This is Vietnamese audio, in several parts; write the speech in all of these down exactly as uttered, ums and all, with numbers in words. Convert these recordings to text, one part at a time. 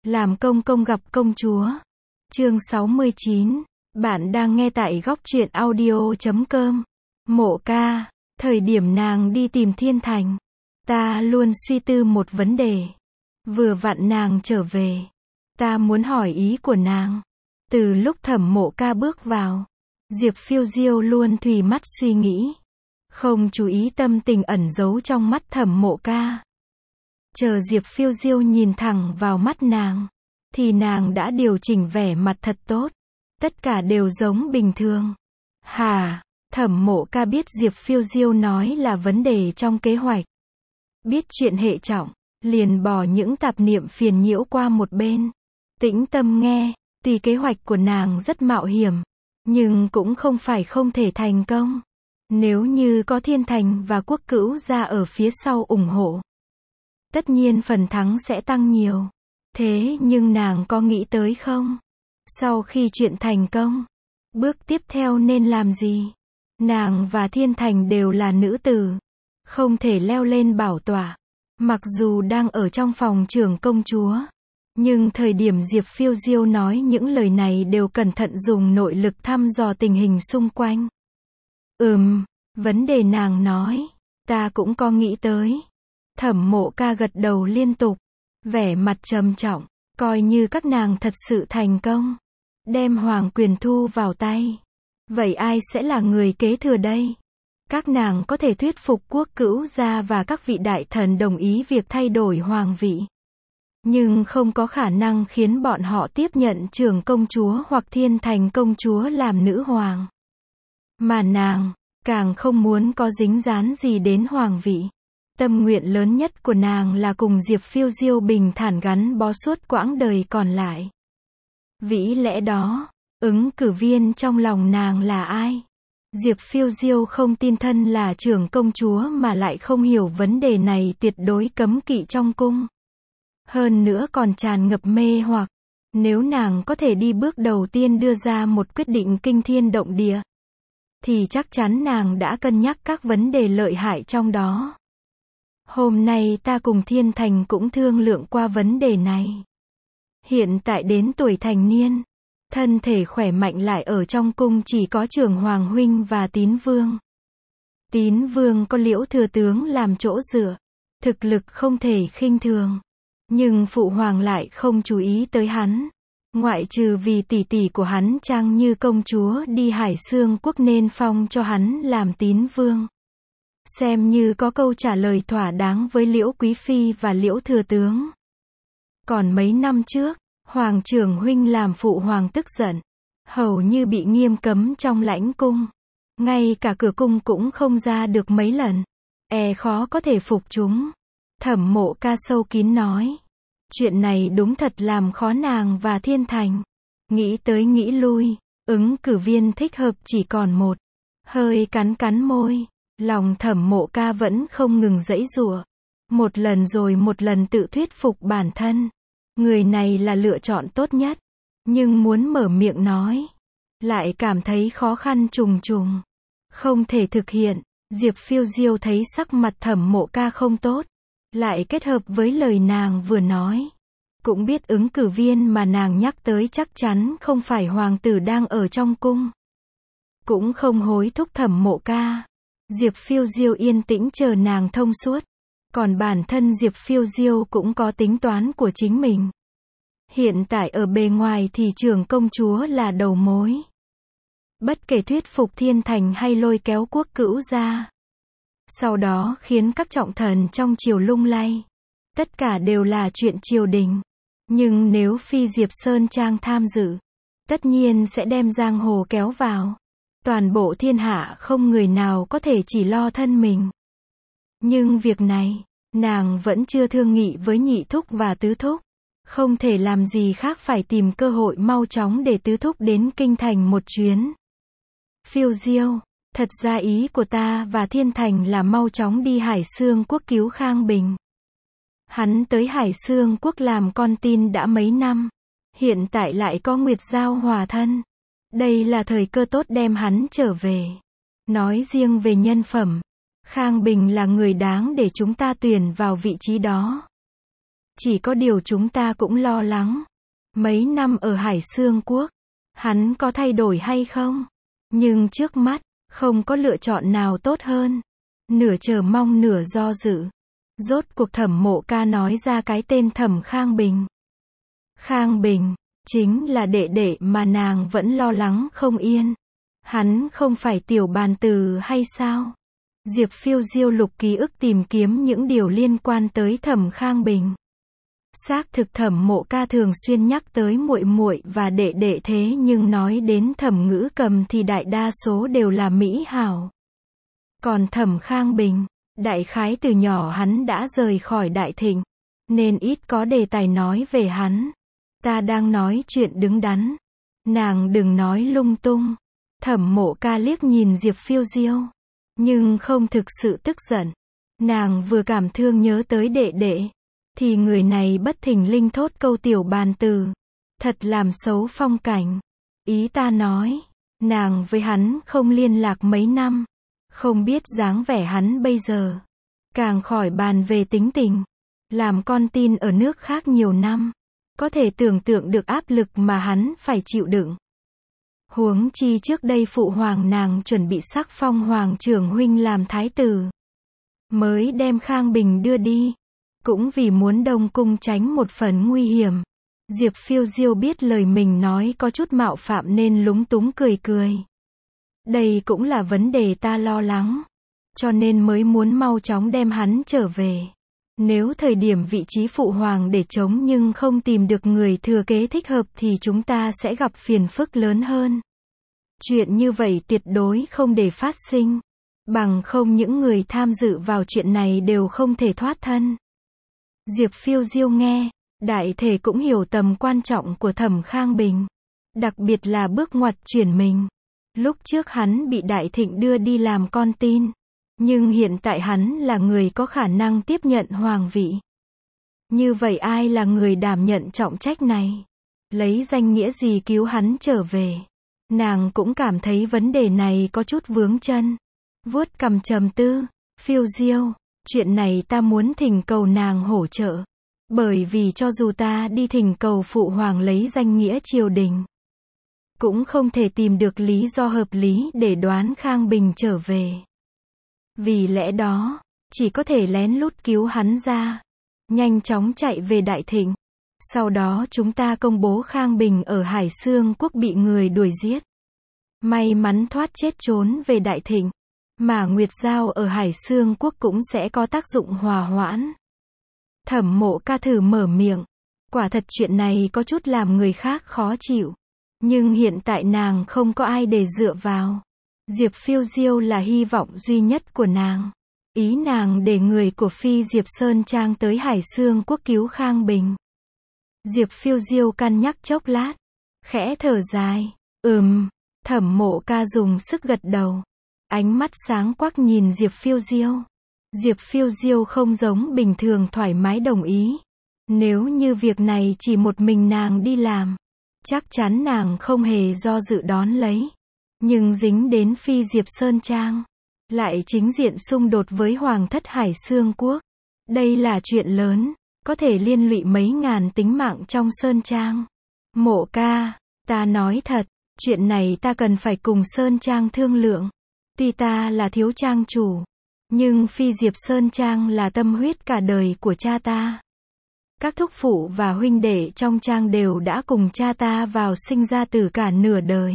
Làm công công gặp công chúa. Chương sáu mươi chín. Bạn đang nghe tại góc truyện audio chấm com. Mộ Ca, thời điểm nàng đi tìm Thiên Thành, ta luôn suy tư một vấn đề. Vừa vặn nàng trở về, ta muốn hỏi ý của nàng. Từ lúc Thẩm Mộ Ca bước vào, Diệp Phiêu Diêu luôn thùy mắt suy nghĩ, không chú ý tâm tình ẩn giấu trong mắt Thẩm Mộ Ca. Chờ Diệp Phiêu Diêu nhìn thẳng vào mắt nàng, thì nàng đã điều chỉnh vẻ mặt thật tốt. Tất cả đều giống bình thường. Hà, Thẩm Mộ Ca biết Diệp Phiêu Diêu nói là vấn đề trong kế hoạch. Biết chuyện hệ trọng, liền bỏ những tạp niệm phiền nhiễu qua một bên. Tĩnh tâm nghe, tuy kế hoạch của nàng rất mạo hiểm, nhưng cũng không phải không thể thành công. Nếu như có Thiên Thành và Quốc Cữu gia ở phía sau ủng hộ, tất nhiên phần thắng sẽ tăng nhiều. Thế nhưng nàng có nghĩ tới không? Sau khi chuyện thành công, bước tiếp theo nên làm gì? Nàng và Thiên Thành đều là nữ tử, không thể leo lên bảo tọa. Mặc dù đang ở trong phòng trưởng công chúa, nhưng thời điểm Diệp Phiêu Diêu nói những lời này đều cẩn thận dùng nội lực thăm dò tình hình xung quanh. Ừm, vấn đề nàng nói, ta cũng có nghĩ tới. Thẩm Mộ Ca gật đầu liên tục, vẻ mặt trầm trọng, coi như các nàng thật sự thành công, đem hoàng quyền thu vào tay. Vậy ai sẽ là người kế thừa đây? Các nàng có thể thuyết phục Quốc Cữu gia và các vị đại thần đồng ý việc thay đổi hoàng vị, nhưng không có khả năng khiến bọn họ tiếp nhận trưởng công chúa hoặc Thiên Thành công chúa làm nữ hoàng. Mà nàng, càng không muốn có dính dáng gì đến hoàng vị. Tâm nguyện lớn nhất của nàng là cùng Diệp Phiêu Diêu bình thản gắn bó suốt quãng đời còn lại. Vĩ lẽ đó, ứng cử viên trong lòng nàng là ai? Diệp Phiêu Diêu không tin thân là trưởng công chúa mà lại không hiểu vấn đề này tuyệt đối cấm kỵ trong cung. Hơn nữa còn tràn ngập mê hoặc. Nếu nàng có thể đi bước đầu tiên đưa ra một quyết định kinh thiên động địa, thì chắc chắn nàng đã cân nhắc các vấn đề lợi hại trong đó. Hôm nay ta cùng Thiên Thành cũng thương lượng qua vấn đề này. Hiện tại đến tuổi thành niên, thân thể khỏe mạnh lại ở trong cung chỉ có Trưởng Hoàng huynh và Tín Vương. Tín Vương có Liễu thừa tướng làm chỗ dựa, thực lực không thể khinh thường, nhưng phụ hoàng lại không chú ý tới hắn. Ngoại trừ vì tỷ tỷ của hắn Trang Như công chúa đi Hải Xương quốc nên phong cho hắn làm Tín Vương. Xem như có câu trả lời thỏa đáng với Liễu Quý Phi và Liễu thừa tướng. Còn mấy năm trước, Hoàng trưởng huynh làm phụ hoàng tức giận, hầu như bị nghiêm cấm trong lãnh cung. Ngay cả cửa cung cũng không ra được mấy lần, e khó có thể phục chúng. Thẩm Mộ Ca sâu kín nói, chuyện này đúng thật làm khó nàng và Thiên Thành. Nghĩ tới nghĩ lui, ứng cử viên thích hợp chỉ còn một. Hơi cắn cắn môi, lòng Thẩm Mộ Ca vẫn không ngừng giãy giụa. Một lần rồi một lần tự thuyết phục bản thân, người này là lựa chọn tốt nhất. Nhưng muốn mở miệng nói, lại cảm thấy khó khăn trùng trùng, không thể thực hiện. Diệp Phiêu Diêu thấy sắc mặt Thẩm Mộ Ca không tốt, lại kết hợp với lời nàng vừa nói, cũng biết ứng cử viên mà nàng nhắc tới chắc chắn không phải hoàng tử đang ở trong cung. Cũng không hối thúc Thẩm Mộ Ca. Diệp Phiêu Diêu yên tĩnh chờ nàng thông suốt. Còn bản thân Diệp Phiêu Diêu cũng có tính toán của chính mình. Hiện tại ở bề ngoài thì trưởng công chúa là đầu mối. Bất kể thuyết phục Thiên Thành hay lôi kéo Quốc Cữu gia, sau đó khiến các trọng thần trong triều lung lay, tất cả đều là chuyện triều đình. Nhưng nếu phi Diệp Sơn Trang tham dự, tất nhiên sẽ đem giang hồ kéo vào. Toàn bộ thiên hạ không người nào có thể chỉ lo thân mình. Nhưng việc này, nàng vẫn chưa thương nghị với nhị thúc và tứ thúc. Không thể làm gì khác phải tìm cơ hội mau chóng để tứ thúc đến kinh thành một chuyến. Phiêu Diêu, thật ra ý của ta và Thiên Thành là mau chóng đi Hải Xương quốc cứu Khang Bình. Hắn tới Hải Xương quốc làm con tin đã mấy năm, hiện tại lại có Nguyệt Giao hòa thân. Đây là thời cơ tốt đem hắn trở về. Nói riêng về nhân phẩm, Khang Bình là người đáng để chúng ta tuyển vào vị trí đó. Chỉ có điều chúng ta cũng lo lắng. Mấy năm ở Hải Xương Quốc, hắn có thay đổi hay không? Nhưng trước mắt, không có lựa chọn nào tốt hơn. Nửa chờ mong nửa do dự. Rốt cuộc Thẩm Mộ Ca nói ra cái tên Thẩm Khang Bình. Khang Bình, chính là đệ đệ mà nàng vẫn lo lắng không yên. Hắn không phải Tiểu Bàn Tử hay sao? Diệp Phiêu Diêu lục ký ức tìm kiếm những điều liên quan tới Thẩm Khang Bình. Xác thực Thẩm Mộ Ca thường xuyên nhắc tới muội muội và đệ đệ, thế nhưng nói đến Thẩm Ngữ Cầm thì đại đa số đều là mỹ hảo. Còn Thẩm Khang Bình, đại khái từ nhỏ hắn đã rời khỏi Đại Thịnh, nên ít có đề tài nói về hắn. Ta đang nói chuyện đứng đắn. Nàng đừng nói lung tung. Thẩm Mộ Ca liếc nhìn Diệp Phiêu Diêu, nhưng không thực sự tức giận. Nàng vừa cảm thương nhớ tới đệ đệ, thì người này bất thình lình thốt câu Tiểu Bàn Tử. Thật làm xấu phong cảnh. Ý ta nói, nàng với hắn không liên lạc mấy năm. Không biết dáng vẻ hắn bây giờ. Càng khỏi bàn về tính tình. Làm con tin ở nước khác nhiều năm. Có thể tưởng tượng được áp lực mà hắn phải chịu đựng. Huống chi trước đây phụ hoàng nàng chuẩn bị sắc phong hoàng trưởng huynh làm thái tử. Mới đem Khang Bình đưa đi. Cũng vì muốn Đông Cung tránh một phần nguy hiểm. Diệp Phiêu Diêu biết lời mình nói có chút mạo phạm nên lúng túng cười cười. Đây cũng là vấn đề ta lo lắng. Cho nên mới muốn mau chóng đem hắn trở về. Nếu thời điểm vị trí phụ hoàng để trống nhưng không tìm được người thừa kế thích hợp thì chúng ta sẽ gặp phiền phức lớn hơn. Chuyện như vậy tuyệt đối không để phát sinh. Bằng không những người tham dự vào chuyện này đều không thể thoát thân. Diệp Phiêu Diêu nghe, đại thể cũng hiểu tầm quan trọng của Thẩm Khang Bình. Đặc biệt là bước ngoặt chuyển mình. Lúc trước hắn bị Đại Thịnh đưa đi làm con tin. Nhưng hiện tại hắn là người có khả năng tiếp nhận hoàng vị. Như vậy ai là người đảm nhận trọng trách này? Lấy danh nghĩa gì cứu hắn trở về? Nàng cũng cảm thấy vấn đề này có chút vướng chân. Vuốt cằm trầm tư. Phiêu Diêu, chuyện này ta muốn thỉnh cầu nàng hỗ trợ. Bởi vì cho dù ta đi thỉnh cầu phụ hoàng lấy danh nghĩa triều đình, cũng không thể tìm được lý do hợp lý để đoán Khang Bình trở về. Vì lẽ đó, chỉ có thể lén lút cứu hắn ra. Nhanh chóng chạy về Đại Thịnh. Sau đó chúng ta công bố Khang Bình ở Hải Xương Quốc bị người đuổi giết. May mắn thoát chết trốn về Đại Thịnh. Mà Nguyệt Giao ở Hải Xương Quốc cũng sẽ có tác dụng hòa hoãn. Thẩm Mộ Ca thử mở miệng. Quả thật chuyện này có chút làm người khác khó chịu. Nhưng hiện tại nàng không có ai để dựa vào. Diệp Phiêu Diêu là hy vọng duy nhất của nàng. Ý nàng để người của Phi Diệp Sơn Trang tới Hải Xương Quốc cứu Khang Bình. Diệp Phiêu Diêu cân nhắc chốc lát. Khẽ thở dài. Ừm. Thẩm Mộ Ca dùng sức gật đầu. Ánh mắt sáng quắc nhìn Diệp Phiêu Diêu. Diệp Phiêu Diêu không giống bình thường thoải mái đồng ý. Nếu như việc này chỉ một mình nàng đi làm, chắc chắn nàng không hề do dự đón lấy. Nhưng dính đến Phi Diệp Sơn Trang, lại chính diện xung đột với Hoàng thất Hải Xương Quốc. Đây là chuyện lớn, có thể liên lụy mấy ngàn tính mạng trong Sơn Trang. Mộ Ca, ta nói thật, chuyện này ta cần phải cùng Sơn Trang thương lượng. Tuy ta là thiếu trang chủ, nhưng Phi Diệp Sơn Trang là tâm huyết cả đời của cha ta. Các thúc phụ và huynh đệ trong trang đều đã cùng cha ta vào sinh ra tử cả nửa đời.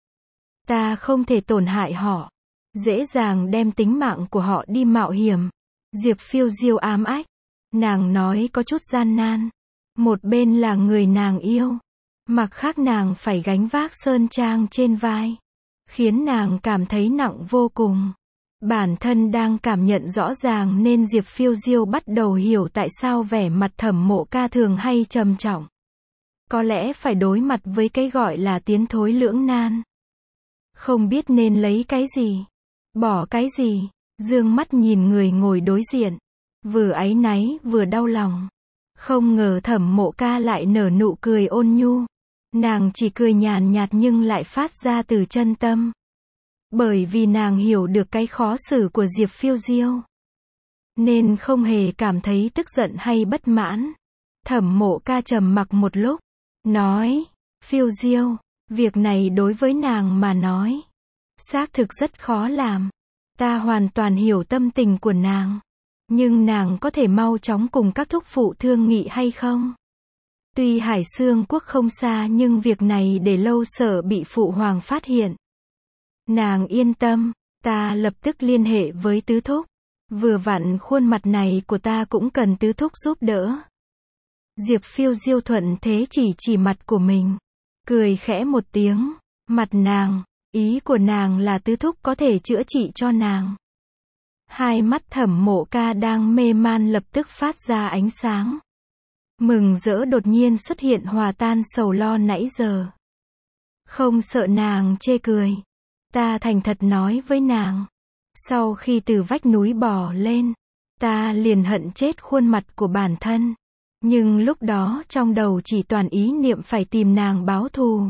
Ta không thể tổn hại họ, dễ dàng đem tính mạng của họ đi mạo hiểm. Diệp Phiêu Diêu ám ách. Nàng nói có chút gian nan. Một bên là người nàng yêu, mặt khác nàng phải gánh vác Sơn Trang trên vai, khiến nàng cảm thấy nặng vô cùng. Bản thân đang cảm nhận rõ ràng nên Diệp Phiêu Diêu bắt đầu hiểu tại sao vẻ mặt Thẩm Mộ Ca thường hay trầm trọng. Có lẽ phải đối mặt với cái gọi là tiến thối lưỡng nan. Không biết nên lấy cái gì, bỏ cái gì, dương mắt nhìn người ngồi đối diện. Vừa áy náy vừa đau lòng. Không ngờ Thẩm Mộ Ca lại nở nụ cười ôn nhu. Nàng chỉ cười nhàn nhạt nhưng lại phát ra từ chân tâm. Bởi vì nàng hiểu được cái khó xử của Diệp Phiêu Diêu, nên không hề cảm thấy tức giận hay bất mãn. Thẩm Mộ Ca trầm mặc một lúc, nói, phiêu diêu, việc này đối với nàng mà nói, xác thực rất khó làm. Ta hoàn toàn hiểu tâm tình của nàng. Nhưng nàng có thể mau chóng cùng các thúc phụ thương nghị hay không? Tuy Hải Xương quốc không xa nhưng việc này để lâu sợ bị phụ hoàng phát hiện. Nàng yên tâm, ta lập tức liên hệ với tứ thúc. Vừa vặn khuôn mặt này của ta cũng cần tứ thúc giúp đỡ. Diệp Phiêu Diêu thuận thế chỉ chỉ mặt của mình. Cười khẽ một tiếng. Mặt nàng, ý của nàng là tứ thúc có thể chữa trị cho nàng. Hai mắt Thẩm Mộ Ca đang mê man lập tức phát ra ánh sáng. Mừng rỡ đột nhiên xuất hiện hòa tan sầu lo nãy giờ. Không sợ nàng chê cười. Ta thành thật nói với nàng. Sau khi từ vách núi bò lên, ta liền hận chết khuôn mặt của bản thân. Nhưng lúc đó trong đầu chỉ toàn ý niệm phải tìm nàng báo thù.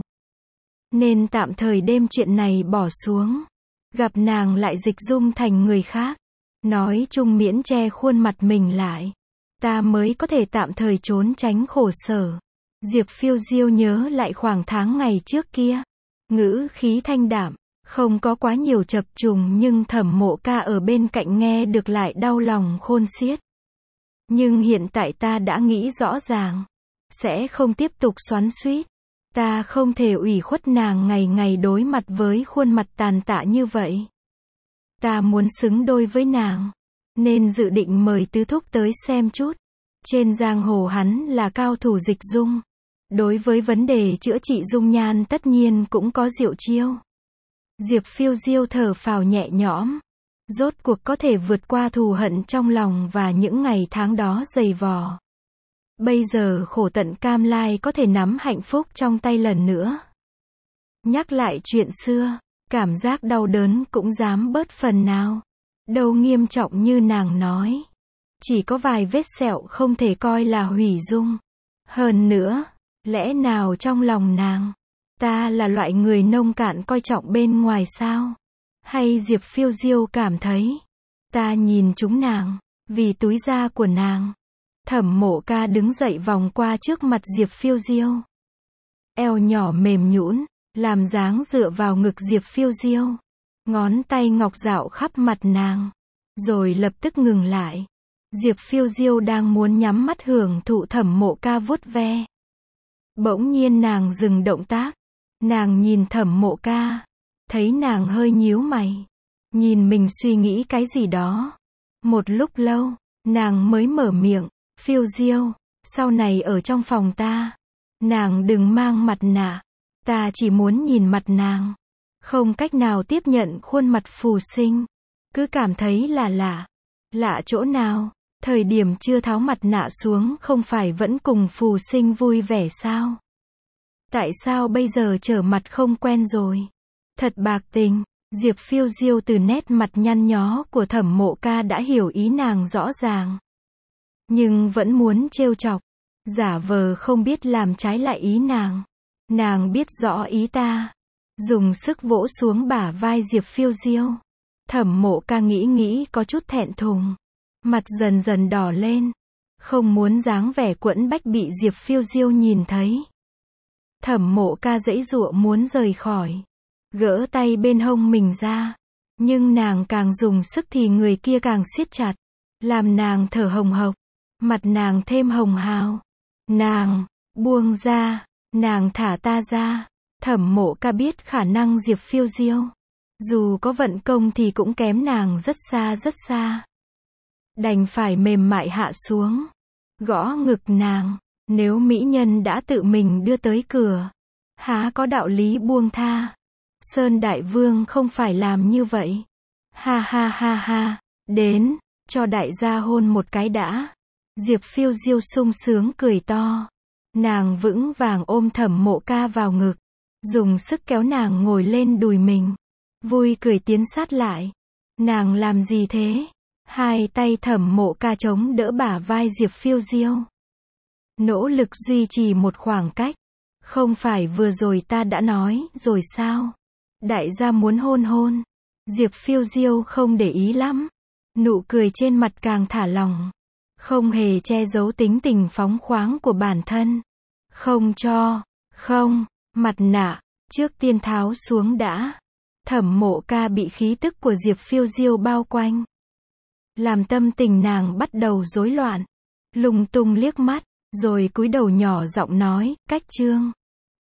Nên tạm thời đêm chuyện này bỏ xuống. Gặp nàng lại dịch dung thành người khác. Nói chung miễn che khuôn mặt mình lại. Ta mới có thể tạm thời trốn tránh khổ sở. Diệp Phiêu Diêu nhớ lại khoảng tháng ngày trước kia. Ngữ khí thanh đạm, không có quá nhiều chập trùng nhưng Thẩm Mộ Ca ở bên cạnh nghe được lại đau lòng khôn xiết. Nhưng hiện tại ta đã nghĩ rõ ràng. Sẽ không tiếp tục xoắn xuýt. Ta không thể ủy khuất nàng ngày ngày đối mặt với khuôn mặt tàn tạ như vậy. Ta muốn xứng đôi với nàng. Nên dự định mời tứ thúc tới xem chút. Trên giang hồ hắn là cao thủ dịch dung. Đối với vấn đề chữa trị dung nhan tất nhiên cũng có diệu chiêu. Diệp Phiêu Diêu thở phào nhẹ nhõm. Rốt cuộc có thể vượt qua thù hận trong lòng và những ngày tháng đó dày vò. Bây giờ khổ tận cam lai có thể nắm hạnh phúc trong tay lần nữa. Nhắc lại chuyện xưa, cảm giác đau đớn cũng dám bớt phần nào. Đâu nghiêm trọng như nàng nói. Chỉ có vài vết sẹo không thể coi là hủy dung. Hơn nữa, lẽ nào trong lòng nàng, ta là loại người nông cạn coi trọng bên ngoài sao? Hay Diệp Phiêu Diêu cảm thấy, ta nhìn chúng nàng, vì túi da của nàng. Thẩm Mộ Ca đứng dậy vòng qua trước mặt Diệp Phiêu Diêu. Eo nhỏ mềm nhũn, làm dáng dựa vào ngực Diệp Phiêu Diêu. Ngón tay ngọc dạo khắp mặt nàng. Rồi lập tức ngừng lại. Diệp Phiêu Diêu đang muốn nhắm mắt hưởng thụ Thẩm Mộ Ca vuốt ve. Bỗng nhiên nàng dừng động tác. Nàng nhìn Thẩm Mộ Ca. Thấy nàng hơi nhíu mày. Nhìn mình suy nghĩ cái gì đó. Một lúc lâu, nàng mới mở miệng. Phiêu Diêu, sau này ở trong phòng ta. Nàng đừng mang mặt nạ. Ta chỉ muốn nhìn mặt nàng. Không cách nào tiếp nhận khuôn mặt phù sinh. Cứ cảm thấy là lạ. Lạ chỗ nào? Thời điểm chưa tháo mặt nạ xuống không phải vẫn cùng phù sinh vui vẻ sao? Tại sao bây giờ trở mặt không quen rồi? Thật bạc tình. Diệp Phiêu Diêu từ nét mặt nhăn nhó của Thẩm Mộ Ca đã hiểu ý nàng rõ ràng. Nhưng vẫn muốn trêu chọc. Giả vờ không biết làm trái lại ý nàng. Nàng biết rõ ý ta. Dùng sức vỗ xuống bả vai Diệp Phiêu Diêu. Thẩm Mộ Ca nghĩ nghĩ có chút thẹn thùng. Mặt dần dần đỏ lên. Không muốn dáng vẻ quẫn bách bị Diệp Phiêu Diêu nhìn thấy. Thẩm Mộ Ca giãy giụa muốn rời khỏi. Gỡ tay bên hông mình ra. Nhưng nàng càng dùng sức thì người kia càng siết chặt. Làm nàng thở hồng hộc. Mặt nàng thêm hồng hào. Nàng, buông ra. Nàng thả ta ra. Thẩm Mộ Ca biết khả năng Diệp Phiêu Diêu. Dù có vận công thì cũng kém nàng rất xa rất xa. Đành phải mềm mại hạ xuống. Gõ ngực nàng. Nếu mỹ nhân đã tự mình đưa tới cửa. Há có đạo lý buông tha. Sơn Đại Vương không phải làm như vậy. Ha ha ha ha. Đến, cho đại gia hôn một cái đã. Diệp Phiêu Diêu sung sướng cười to. Nàng vững vàng ôm Thẩm Mộ Ca vào ngực. Dùng sức kéo nàng ngồi lên đùi mình. Vui cười tiến sát lại. Nàng làm gì thế? Hai tay Thẩm Mộ Ca chống đỡ bả vai Diệp Phiêu Diêu. Nỗ lực duy trì một khoảng cách. Không phải vừa rồi ta đã nói rồi sao? Đại gia muốn hôn hôn. Diệp Phiêu Diêu không để ý lắm. Nụ cười trên mặt càng thả lỏng. Không hề che giấu tính tình phóng khoáng của bản thân. Không cho, không, mặt nạ, trước tiên tháo xuống đã. Thẩm Mộ Ca bị khí tức của Diệp Phiêu Diêu bao quanh, làm tâm tình nàng bắt đầu rối loạn. Lung tung liếc mắt, rồi cúi đầu nhỏ giọng nói, cách Trương.